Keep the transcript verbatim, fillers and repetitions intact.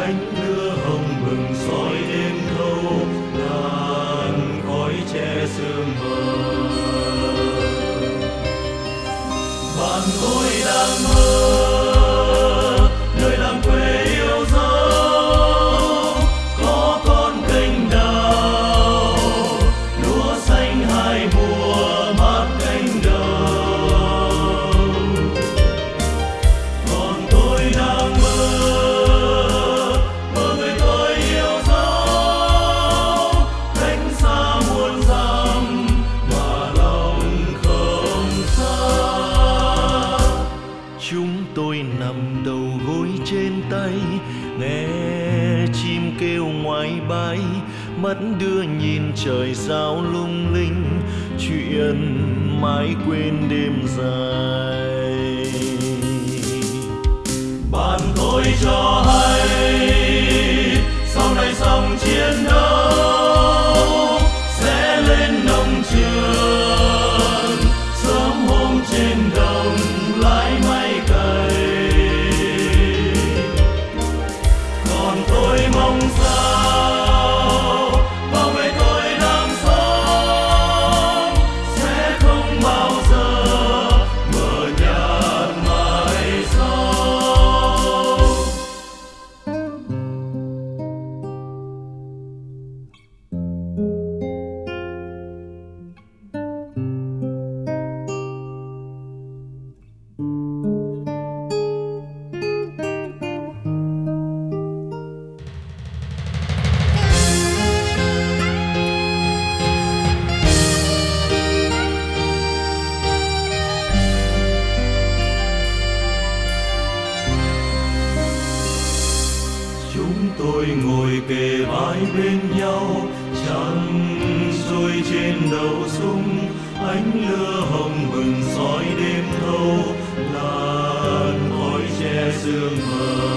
ánh lửa hồng bừng soi đêm thâu, làn khói che sương mờ. Bạn tôi đang mơ nơi làng quê yêu dấu, có con kênh đào lúa xanh hai mùa mát cánh đồng. Còn tôi đang mơ mơ người tôi yêu dấu, cách xa muôn dặm mà lòng không xa. Chúng tôi nằm đầu gối trên tay, nghe chim kêu ngoài bay, mắt đưa nhìn trời sao lung linh, chuyện mãi quên đêm dài. Bạn tôi cho hay sau này xong chiến đấu sẽ lên nông trường, sớm hôm trên đồng lái máy cày. Còn tôi mong sao bao ngày tôi đang sống sẽ không bao giờ mờ nhạt mãi sau. Chúng tôi ngồi kề vai bên nhau, trăng trôi trên đầu súng, ánh lửa hồng bừng soi đêm thâu, làn khói che sương mờ.